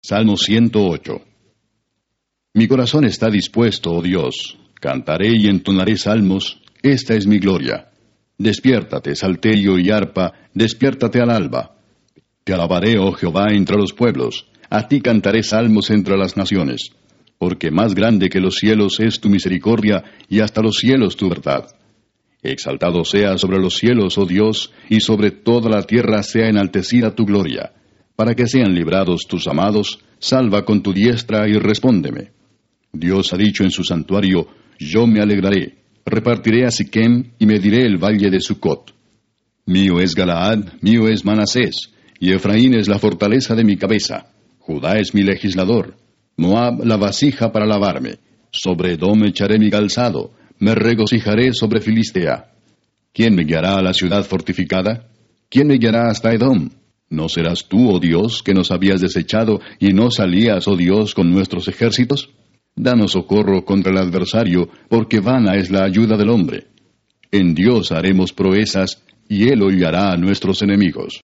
Salmo 108. Mi corazón está dispuesto, oh Dios. Cantaré y entonaré salmos. Esta es mi gloria. Despiértate, salterio y arpa, despiértate al alba. Te alabaré, oh Jehová, entre los pueblos. A ti cantaré salmos entre las naciones. Porque más grande que los cielos es tu misericordia, y hasta los cielos tu verdad. Exaltado sea sobre los cielos, oh Dios, y sobre toda la tierra sea enaltecida tu gloria. Para que sean librados tus amados, salva con tu diestra y respóndeme. Dios ha dicho en su santuario, yo me alegraré, repartiré a Siquem y mediré el valle de Sucot. Mío es Galaad, mío es Manasés, y Efraín es la fortaleza de mi cabeza. Judá es mi legislador, Moab la vasija para lavarme. Sobre Edom echaré mi calzado, me regocijaré sobre Filistea. ¿Quién me guiará a la ciudad fortificada? ¿Quién me guiará hasta Edom? ¿No serás tú, oh Dios, que nos habías desechado, y no salías, oh Dios, con nuestros ejércitos? Danos socorro contra el adversario, porque vana es la ayuda del hombre. En Dios haremos proezas, y Él hollará a nuestros enemigos.